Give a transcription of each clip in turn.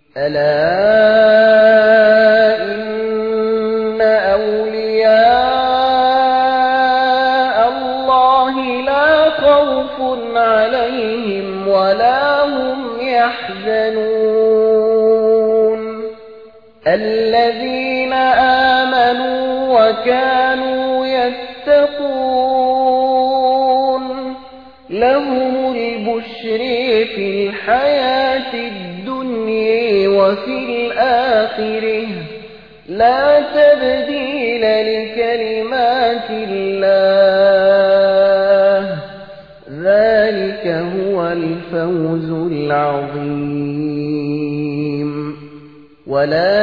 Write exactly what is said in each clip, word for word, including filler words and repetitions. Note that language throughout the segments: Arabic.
ألا إن أولياء الله لا خوف عليهم ولا هم يحزنون الذين آمنوا وكانوا يتقون لهم البشر في الحياة الدنيا وفي الآخرة لا تبديل لكلمات الله ذلك هو الفوز العظيم ولا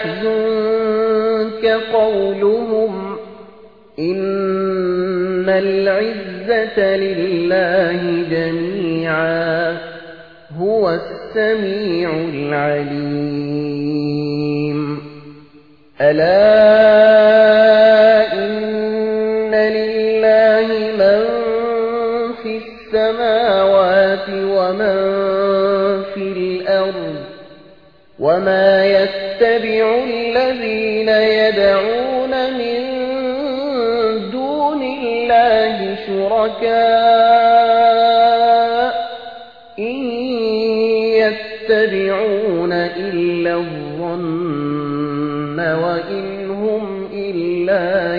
يحزنك قولهم إن العزة لله جميعا هو السميع العليم ألا إن لله من في السماوات ومن في الأرض وما يتبع الذين يدعون من دون الله شركاء إن يتبعون إلا الظن وإن هم إلا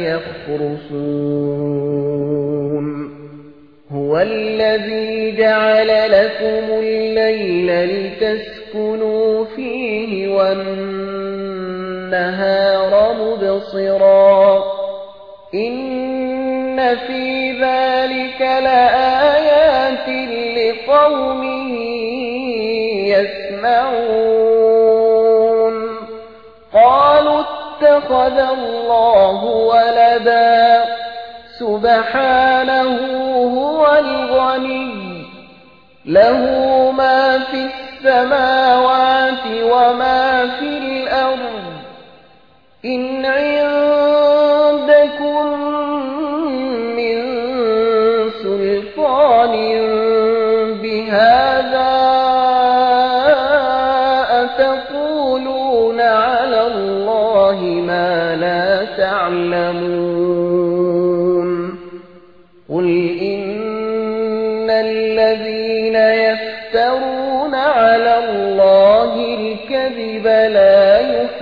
يخرصون هو الذي جعل لكم الليل لتسكنوا فيه والنهار مبصرا إن في ذلك لآيات لقوم يسمعون قالوا اتخذ الله ولدا سبحانه هو الغني له ما في السماوات وما في الأرض إن عندكم من سلطان بهذا أتقولون على الله ما لا تعلمون قل إن الذين يفترون على الله الكذب لا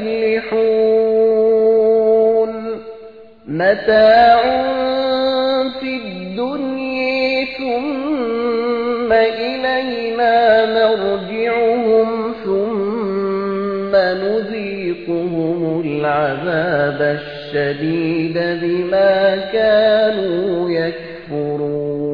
يفلحون متاع في الدنيا ثم إلينا مرجعهم ثم نذيقهم العذاب الشديد بما كانوا يكفرون